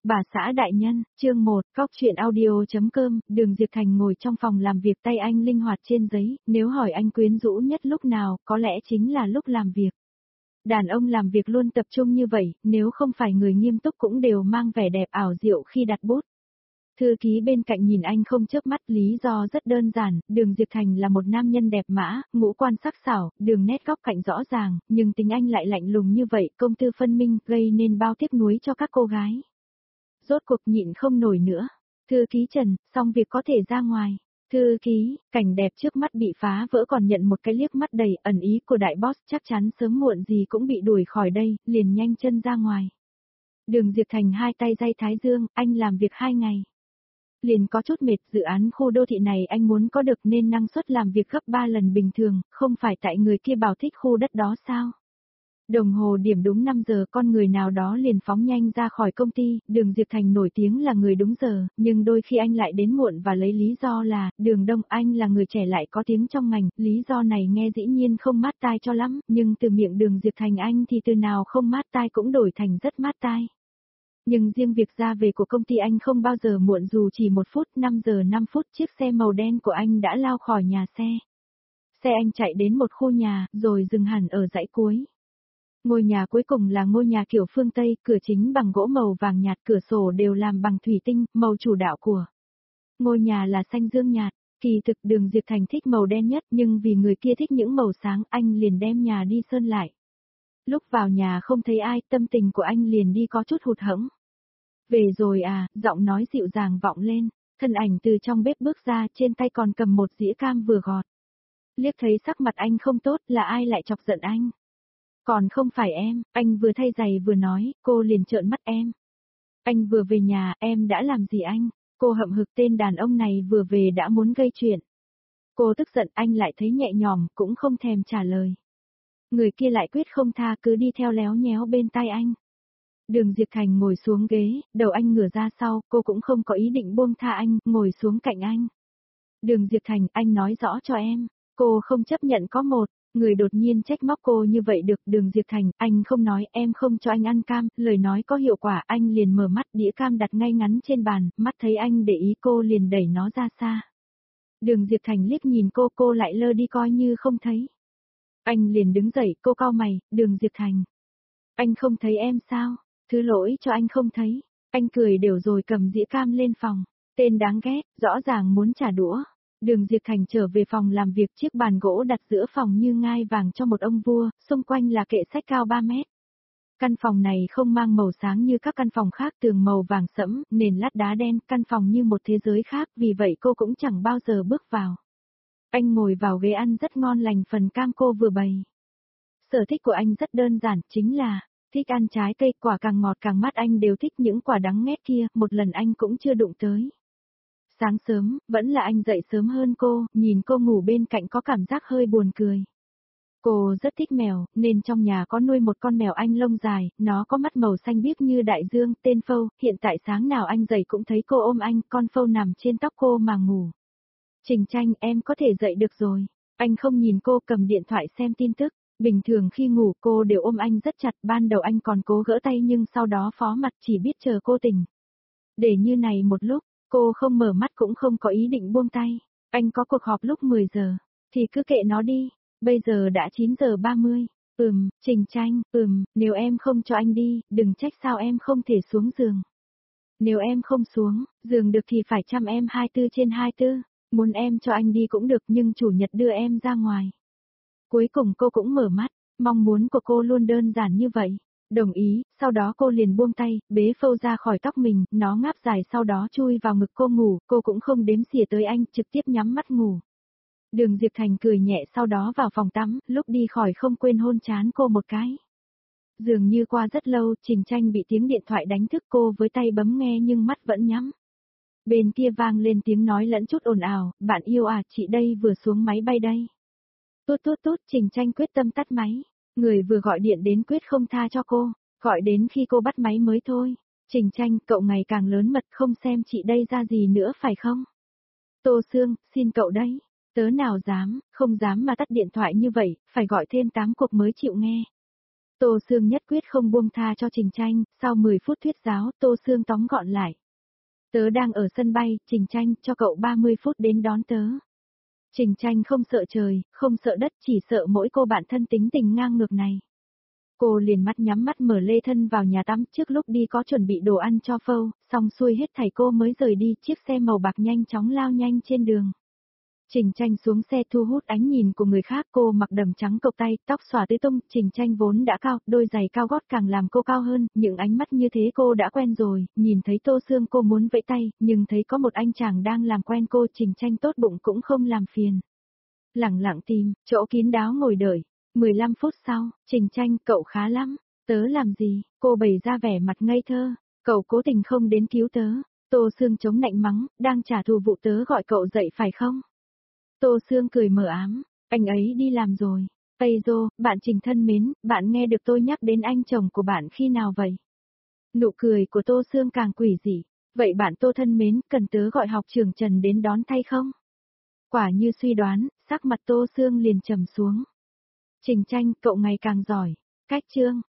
Bà xã đại nhân, chương 1, Cóc truyện audio.com, Đường Diệp Thành ngồi trong phòng làm việc tay anh linh hoạt trên giấy, nếu hỏi anh quyến rũ nhất lúc nào, có lẽ chính là lúc làm việc. Đàn ông làm việc luôn tập trung như vậy, nếu không phải người nghiêm túc cũng đều mang vẻ đẹp ảo diệu khi đặt bút. Thư ký bên cạnh nhìn anh không chớp mắt, lý do rất đơn giản, Đường Diệp Thành là một nam nhân đẹp mã, ngũ quan sắc sảo, đường nét góc cạnh rõ ràng, nhưng tính anh lại lạnh lùng như vậy, công tư phân minh, gây nên bao tiếc nuối cho các cô gái. Rốt cuộc nhịn không nổi nữa. Thư ký Trần, xong việc có thể ra ngoài. Thư ký, cảnh đẹp trước mắt bị phá vỡ còn nhận một cái liếc mắt đầy ẩn ý của đại boss, chắc chắn sớm muộn gì cũng bị đuổi khỏi đây, liền nhanh chân ra ngoài. Đường Diệp Thành hai tay day thái dương, anh làm việc 2 ngày. Liền có chút mệt, dự án khu đô thị này anh muốn có được nên năng suất làm việc gấp 3 lần bình thường, không phải tại người kia bảo thích khu đất đó sao? Đồng hồ điểm đúng 5 giờ con người nào đó liền phóng nhanh ra khỏi công ty, Đường Diệp Thành nổi tiếng là người đúng giờ, nhưng đôi khi anh lại đến muộn và lấy lý do là, Đường Đông anh là người trẻ lại có tiếng trong ngành, lý do này nghe dĩ nhiên không mát tai cho lắm, nhưng từ miệng Đường Diệp Thành anh thì từ nào không mát tai cũng đổi thành rất mát tai. Nhưng riêng việc ra về của công ty anh không bao giờ muộn dù chỉ 1 phút, 5 giờ 5 phút chiếc xe màu đen của anh đã lao khỏi nhà xe. Xe anh chạy đến một khu nhà, rồi dừng hẳn ở dãy cuối. Ngôi nhà cuối cùng là ngôi nhà kiểu phương Tây, cửa chính bằng gỗ màu vàng nhạt, cửa sổ đều làm bằng thủy tinh, màu chủ đạo của ngôi nhà là xanh dương nhạt. Kỳ thực Đường Diệp Thành thích màu đen nhất, nhưng vì người kia thích những màu sáng, anh liền đem nhà đi sơn lại. Lúc vào nhà không thấy ai, tâm tình của anh liền đi có chút hụt hẫng. Về rồi à, giọng nói dịu dàng vọng lên, thân ảnh từ trong bếp bước ra, trên tay còn cầm một dĩa cam vừa gọt. Liếc thấy sắc mặt anh không tốt, là ai lại chọc giận anh? Còn không phải em, anh vừa thay giày vừa nói, cô liền trợn mắt em. Anh vừa về nhà, em đã làm gì anh? Cô hậm hực, tên đàn ông này vừa về đã muốn gây chuyện. Cô tức giận, anh lại thấy nhẹ nhõm, cũng không thèm trả lời. Người kia lại quyết không tha, cứ đi theo léo nhéo bên tai anh. Đường Diệp Thành ngồi xuống ghế, đầu anh ngửa ra sau, cô cũng không có ý định buông tha anh, ngồi xuống cạnh anh. Đường Diệp Thành, anh nói rõ cho em, cô không chấp nhận có một người đột nhiên trách móc cô như vậy được. Đường Diệp Thành, anh không nói, em không cho anh ăn cam, lời nói có hiệu quả, anh liền mở mắt, đĩa cam đặt ngay ngắn trên bàn, mắt thấy anh để ý cô liền đẩy nó ra xa. Đường Diệp Thành liếc nhìn cô lại lơ đi coi như không thấy. Anh liền đứng dậy, cô cau mày, Đường Diệp Thành. Anh không thấy em sao? Thứ lỗi cho anh không thấy. Anh cười đều rồi cầm dĩa cam lên phòng. Tên đáng ghét, rõ ràng muốn trả đũa. Đường Diệp Thành trở về phòng làm việc, chiếc bàn gỗ đặt giữa phòng như ngai vàng cho một ông vua, xung quanh là kệ sách cao 3 mét. Căn phòng này không mang màu sáng như các căn phòng khác, tường màu vàng sẫm, nền lát đá đen, căn phòng như một thế giới khác, vì vậy cô cũng chẳng bao giờ bước vào. Anh ngồi vào ghế ăn rất ngon lành phần cam cô vừa bày. Sở thích của anh rất đơn giản, chính là thích ăn trái cây, quả càng ngọt càng mát, anh đều thích, những quả đắng nghét kia, một lần anh cũng chưa đụng tới. Sáng sớm, vẫn là anh dậy sớm hơn cô, nhìn cô ngủ bên cạnh có cảm giác hơi buồn cười. Cô rất thích mèo, nên trong nhà có nuôi một con mèo Anh lông dài, nó có mắt màu xanh biếc như đại dương, tên Phâu, hiện tại sáng nào anh dậy cũng thấy cô ôm anh, con Phâu nằm trên tóc cô mà ngủ. Trình Tranh, em có thể dậy được rồi. Anh không nhìn cô, cầm điện thoại xem tin tức. Bình thường khi ngủ cô đều ôm anh rất chặt, ban đầu anh còn cố gỡ tay nhưng sau đó phó mặc chỉ biết chờ cô tỉnh. Để như này một lúc, cô không mở mắt cũng không có ý định buông tay. Anh có cuộc họp lúc 10 giờ, thì cứ kệ nó đi, bây giờ đã 9 giờ 30. Trình Tranh, nếu em không cho anh đi, đừng trách sao em không thể xuống giường. Nếu em không xuống giường được thì phải chăm em 24/24, muốn em cho anh đi cũng được nhưng chủ nhật đưa em ra ngoài. Cuối cùng cô cũng mở mắt, mong muốn của cô luôn đơn giản như vậy. Đồng ý, sau đó cô liền buông tay, bế Phâu ra khỏi tóc mình, nó ngáp dài sau đó chui vào ngực cô ngủ, cô cũng không đếm xỉa tới anh, trực tiếp nhắm mắt ngủ. Đường Diệp Thành cười nhẹ sau đó vào phòng tắm, lúc đi khỏi không quên hôn trán cô một cái. Dường như qua rất lâu, Trình Tranh bị tiếng điện thoại đánh thức, cô với tay bấm nghe nhưng mắt vẫn nhắm. Bên kia vang lên tiếng nói lẫn chút ồn ào, bạn yêu à, chị đây vừa xuống máy bay đây. Tút tút tút, Trình Tranh quyết tâm tắt máy. Người vừa gọi điện đến quyết không tha cho cô, gọi đến khi cô bắt máy mới thôi. Trình Tranh, cậu ngày càng lớn mật, không xem chị đây ra gì nữa phải không? Tô Sương, xin cậu đấy. Tớ nào dám, không dám mà tắt điện thoại như vậy, phải gọi thêm 8 cuộc mới chịu nghe. Tô Sương nhất quyết không buông tha cho Trình Tranh, sau 10 phút thuyết giáo, Tô Sương tóm gọn lại. Tớ đang ở sân bay, Trình Tranh, cho cậu 30 phút đến đón tớ. Trình Tranh không sợ trời, không sợ đất, chỉ sợ mỗi cô bạn thân tính tình ngang ngược này. Cô liền mắt nhắm mắt mở lê thân vào nhà tắm, trước lúc đi có chuẩn bị đồ ăn cho Phâu, xong xuôi hết thảy cô mới rời đi, chiếc xe màu bạc nhanh chóng lao nhanh trên đường. Trình Tranh xuống xe thu hút ánh nhìn của người khác, cô mặc đầm trắng cộc tay, tóc xõa tứ tung, Trình Tranh vốn đã cao, đôi giày cao gót càng làm cô cao hơn, những ánh mắt như thế cô đã quen rồi, nhìn thấy Tô Sương cô muốn vẫy tay, nhưng thấy có một anh chàng đang làm quen cô, Trình Tranh tốt bụng cũng không làm phiền. Lẳng lặng tìm, chỗ kín đáo ngồi đợi. 15 phút sau, Trình Tranh, cậu khá lắm, tớ làm gì, cô bày ra vẻ mặt ngây thơ, cậu cố tình không đến cứu tớ, Tô Sương chống nạnh mắng, đang trả thù vụ tớ gọi cậu dậy phải không? Tô Sương cười mờ ám, anh ấy đi làm rồi. Tây Dô, bạn Trình thân mến, bạn nghe được tôi nhắc đến anh chồng của bạn khi nào vậy? Nụ cười của Tô Sương càng quỷ dị. Vậy bạn Tô thân mến, cần tớ gọi học trưởng Trần đến đón thay không? Quả như suy đoán, sắc mặt Tô Sương liền trầm xuống. Trình Tranh, cậu ngày càng giỏi. Cách chương.